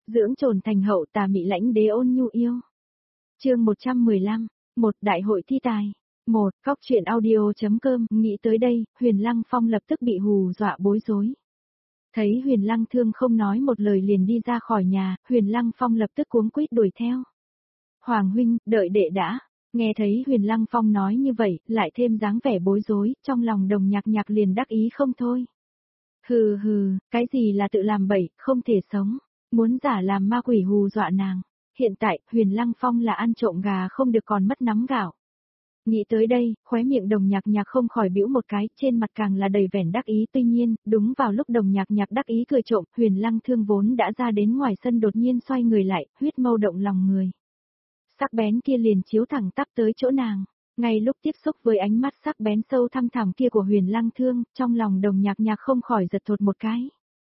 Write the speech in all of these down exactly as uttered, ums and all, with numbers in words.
dưỡng trồn thành hậu tà mị lãnh đế ôn nhu yêu. Chương một trăm mười lăm, một đại hội thi tài. một. Góc truyện audio.com, nghĩ tới đây, Huyền Lăng Phong lập tức bị hù dọa bối rối. Thấy Huyền Lăng Thương không nói một lời liền đi ra khỏi nhà, Huyền Lăng Phong lập tức cuống quýt đuổi theo. Hoàng huynh, đợi đệ đã. Nghe thấy Huyền Lăng Phong nói như vậy, lại thêm dáng vẻ bối rối, trong lòng Đồng Nhạc Nhạc liền đắc ý không thôi. Hừ hừ, cái gì là tự làm bậy, không thể sống, muốn giả làm ma quỷ hù dọa nàng. Hiện tại, Huyền Lăng Phong là ăn trộm gà không được còn mất nắm gạo. Nghĩ tới đây, khóe miệng Đồng Nhạc Nhạc không khỏi bĩu một cái, trên mặt càng là đầy vẻ đắc ý. Tuy nhiên, đúng vào lúc Đồng Nhạc Nhạc đắc ý cười trộm, Huyền Lăng Thương vốn đã ra đến ngoài sân đột nhiên xoay người lại, huyết mâu động lòng người. Sắc bén kia liền chiếu thẳng tắp tới chỗ nàng. Ngay lúc tiếp xúc với ánh mắt sắc bén sâu thăm thẳm kia của Huyền Lăng Thương, trong lòng Đồng Nhạc Nhạc không khỏi giật thột một cái.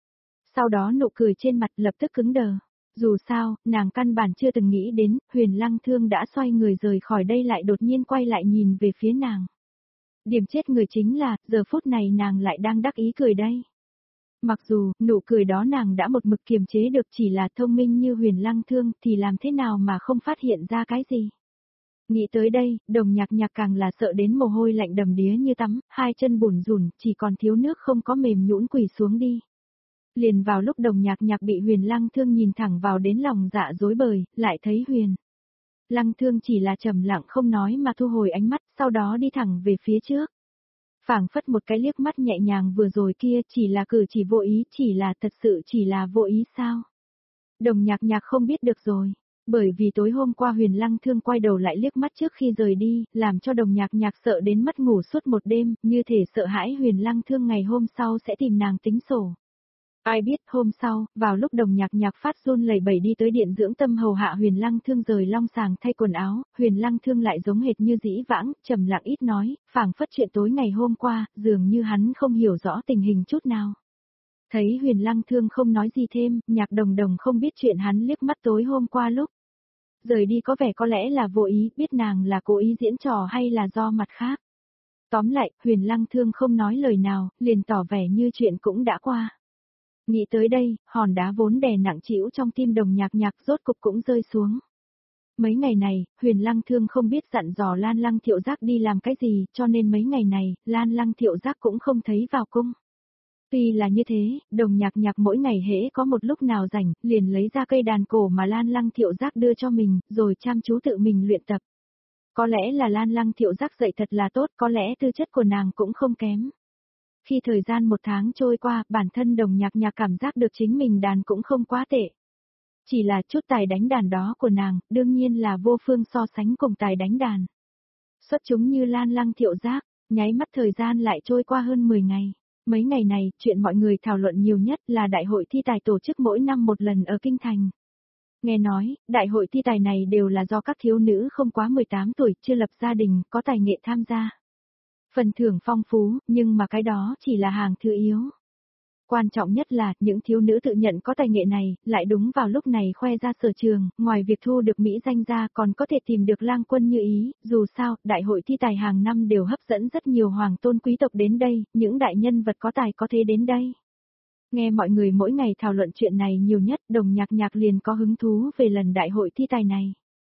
Sau đó nụ cười trên mặt lập tức cứng đờ. Dù sao, nàng căn bản chưa từng nghĩ đến, Huyền Lăng Thương đã xoay người rời khỏi đây lại đột nhiên quay lại nhìn về phía nàng. Điểm chết người chính là, giờ phút này nàng lại đang đắc ý cười đây. Mặc dù, nụ cười đó nàng đã một mực kiềm chế được, chỉ là thông minh như Huyền Lăng Thương thì làm thế nào mà không phát hiện ra cái gì. Nghĩ tới đây, Đồng Nhạc Nhạc càng là sợ đến mồ hôi lạnh đầm đìa như tắm, hai chân bủn rủn, chỉ còn thiếu nước không có mềm nhũn quỳ xuống đi. Liền vào lúc Đồng Nhạc Nhạc bị Huyền Lăng Thương nhìn thẳng vào đến lòng dạ rối bời, lại thấy Huyền Lăng Thương chỉ là trầm lặng không nói mà thu hồi ánh mắt, sau đó đi thẳng về phía trước. Phảng phất một cái liếc mắt nhẹ nhàng vừa rồi kia chỉ là cử chỉ vô ý, chỉ là thật sự chỉ là vô ý sao? Đồng Nhạc Nhạc không biết được rồi, bởi vì tối hôm qua Huyền Lăng Thương quay đầu lại liếc mắt trước khi rời đi, làm cho Đồng Nhạc Nhạc sợ đến mất ngủ suốt một đêm, như thể sợ hãi Huyền Lăng Thương ngày hôm sau sẽ tìm nàng tính sổ. Ai biết hôm sau, vào lúc Đồng Nhạc Nhạc phát run lẩy bẩy đi tới điện dưỡng tâm hầu hạ Huyền Lăng Thương rời long sàng thay quần áo, Huyền Lăng Thương lại giống hệt như dĩ vãng, trầm lặng ít nói, phảng phất chuyện tối ngày hôm qua, dường như hắn không hiểu rõ tình hình chút nào. Thấy Huyền Lăng Thương không nói gì thêm, Nhạc Đồng Đồng không biết chuyện hắn liếc mắt tối hôm qua lúc rời đi có vẻ có lẽ là vô ý, biết nàng là cố ý diễn trò hay là do mặt khác. Tóm lại, Huyền Lăng Thương không nói lời nào, liền tỏ vẻ như chuyện cũng đã qua. Nghĩ tới đây, hòn đá vốn đè nặng trĩu trong tim Đồng Nhạc Nhạc rốt cục cũng rơi xuống. Mấy ngày này, Huyền Lăng Thương không biết dặn dò Lan Lăng Thiệu Giác đi làm cái gì, cho nên mấy ngày này, Lan Lăng Thiệu Giác cũng không thấy vào cung. Tuy là như thế, Đồng Nhạc Nhạc mỗi ngày hễ có một lúc nào rảnh, liền lấy ra cây đàn cổ mà Lan Lăng Thiệu Giác đưa cho mình, rồi chăm chú tự mình luyện tập. Có lẽ là Lan Lăng Thiệu Giác dạy thật là tốt, có lẽ tư chất của nàng cũng không kém. Khi thời gian một tháng trôi qua, bản thân Đồng Nhạc Nhạc cảm giác được chính mình đàn cũng không quá tệ. Chỉ là chút tài đánh đàn đó của nàng, đương nhiên là vô phương so sánh cùng tài đánh đàn xuất chúng như Lan Lăng Thiệu Giác, nháy mắt thời gian lại trôi qua hơn mười ngày. Mấy ngày này, chuyện mọi người thảo luận nhiều nhất là đại hội thi tài tổ chức mỗi năm một lần ở Kinh Thành. Nghe nói, đại hội thi tài này đều là do các thiếu nữ không quá mười tám tuổi, chưa lập gia đình, có tài nghệ tham gia. Phần thưởng phong phú, nhưng mà cái đó chỉ là hàng thứ yếu. Quan trọng nhất là, những thiếu nữ tự nhận có tài nghệ này, lại đúng vào lúc này khoe ra sở trường, ngoài việc thu được mỹ danh ra còn có thể tìm được lang quân như ý, dù sao, đại hội thi tài hàng năm đều hấp dẫn rất nhiều hoàng tôn quý tộc đến đây, những đại nhân vật có tài có thế đến đây. Nghe mọi người mỗi ngày thảo luận chuyện này nhiều nhất, Đồng Nhạc Nhạc liền có hứng thú về lần đại hội thi tài này.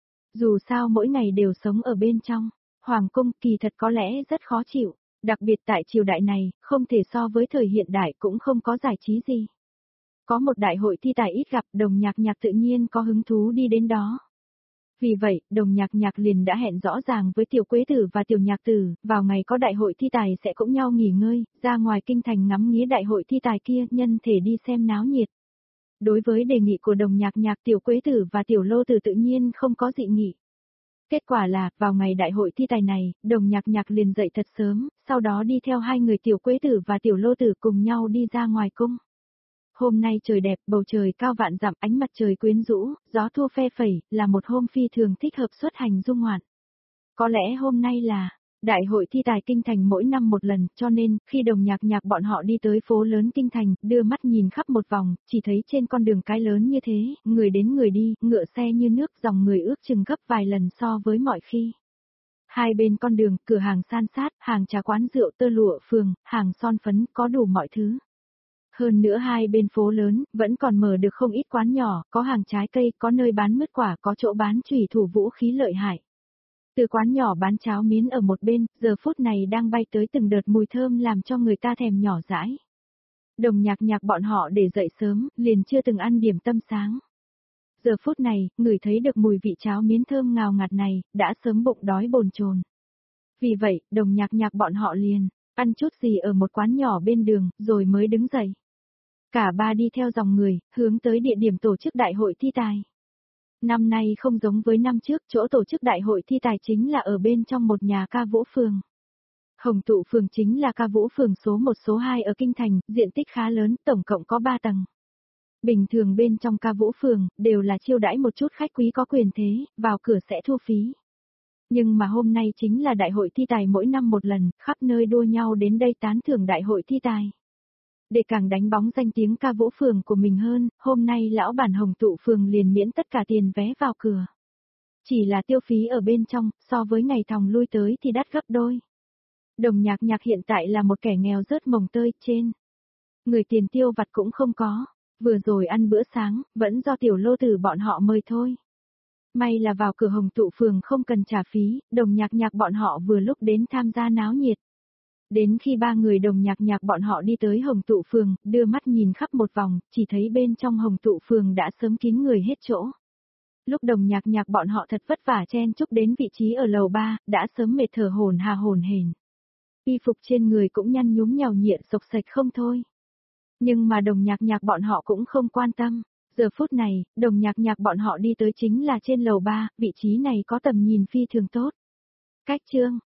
Dù sao mỗi ngày đều sống ở bên trong Hoàng cung, kỳ thật có lẽ rất khó chịu, đặc biệt tại triều đại này, không thể so với thời hiện đại cũng không có giải trí gì. Có một đại hội thi tài ít gặp, Đồng Nhạc Nhạc tự nhiên có hứng thú đi đến đó. Vì vậy, Đồng Nhạc Nhạc liền đã hẹn rõ ràng với Tiểu Quế Tử và Tiểu Nhạc Tử, vào ngày có đại hội thi tài sẽ cũng nhau nghỉ ngơi, ra ngoài kinh thành ngắm nghía đại hội thi tài kia, nhân thể đi xem náo nhiệt. Đối với đề nghị của Đồng Nhạc Nhạc, Tiểu Quế Tử và Tiểu Lô Tử tự nhiên không có dị nghị. Kết quả là, vào ngày đại hội thi tài này, Đồng Nhạc Nhạc liền dậy thật sớm, sau đó đi theo hai người Tiểu Quế Tử và Tiểu Lô Tử cùng nhau đi ra ngoài cung. Hôm nay trời đẹp, bầu trời cao vạn dặm, ánh mặt trời quyến rũ, gió thu phe phẩy, là một hôm phi thường thích hợp xuất hành du ngoạn. Có lẽ hôm nay là đại hội thi tài kinh thành mỗi năm một lần, cho nên, khi Đồng Nhạc Nhạc bọn họ đi tới phố lớn kinh thành, đưa mắt nhìn khắp một vòng, chỉ thấy trên con đường cái lớn như thế, người đến người đi, ngựa xe như nước, dòng người ước chừng gấp vài lần so với mọi khi. Hai bên con đường, cửa hàng san sát, hàng trà quán rượu tơ lụa phường, hàng son phấn, có đủ mọi thứ. Hơn nữa hai bên phố lớn, vẫn còn mở được không ít quán nhỏ, có hàng trái cây, có nơi bán mứt quả, có chỗ bán chủy thủ vũ khí lợi hại. Từ quán nhỏ bán cháo miến ở một bên, giờ phút này đang bay tới từng đợt mùi thơm làm cho người ta thèm nhỏ dãi. Đồng Nhạc Nhạc bọn họ để dậy sớm, liền chưa từng ăn điểm tâm sáng. Giờ phút này, người thấy được mùi vị cháo miến thơm ngào ngạt này, đã sớm bụng đói bồn chồn. Vì vậy, Đồng Nhạc Nhạc bọn họ liền ăn chút gì ở một quán nhỏ bên đường, rồi mới đứng dậy. Cả ba đi theo dòng người, hướng tới địa điểm tổ chức đại hội thi tài. Năm nay không giống với năm trước, chỗ tổ chức đại hội thi tài chính là ở bên trong một nhà ca vũ phường. Hồng Tụ phường chính là ca vũ phường số một số hai ở Kinh Thành, diện tích khá lớn, tổng cộng có ba tầng. Bình thường bên trong ca vũ phường, đều là chiêu đãi một chút khách quý có quyền thế, vào cửa sẽ thu phí. Nhưng mà hôm nay chính là đại hội thi tài mỗi năm một lần, khắp nơi đua nhau đến đây tán thưởng đại hội thi tài. Để càng đánh bóng danh tiếng ca vũ phường của mình hơn, hôm nay lão bản Hồng Tụ phường liền miễn tất cả tiền vé vào cửa. Chỉ là tiêu phí ở bên trong, so với ngày thòng lui tới thì đắt gấp đôi. Đồng Nhạc Nhạc hiện tại là một kẻ nghèo rớt mồng tơi, trên người tiền tiêu vặt cũng không có, vừa rồi ăn bữa sáng, vẫn do tiểu lô tử bọn họ mời thôi. May là vào cửa Hồng Tụ phường không cần trả phí, Đồng Nhạc Nhạc bọn họ vừa lúc đến tham gia náo nhiệt. Đến khi ba người Đồng Nhạc Nhạc bọn họ đi tới Hồng Tụ phường, đưa mắt nhìn khắp một vòng, chỉ thấy bên trong Hồng Tụ phường đã sớm kín người hết chỗ. Lúc Đồng Nhạc Nhạc bọn họ thật vất vả chen chúc đến vị trí ở lầu ba, đã sớm mệt thở hổn hà hổn hển. Y phục trên người cũng nhăn nhúm nhào nhịa sộc sạch không thôi. Nhưng mà Đồng Nhạc Nhạc bọn họ cũng không quan tâm. Giờ phút này, Đồng Nhạc Nhạc bọn họ đi tới chính là trên lầu ba, vị trí này có tầm nhìn phi thường tốt. Cách chương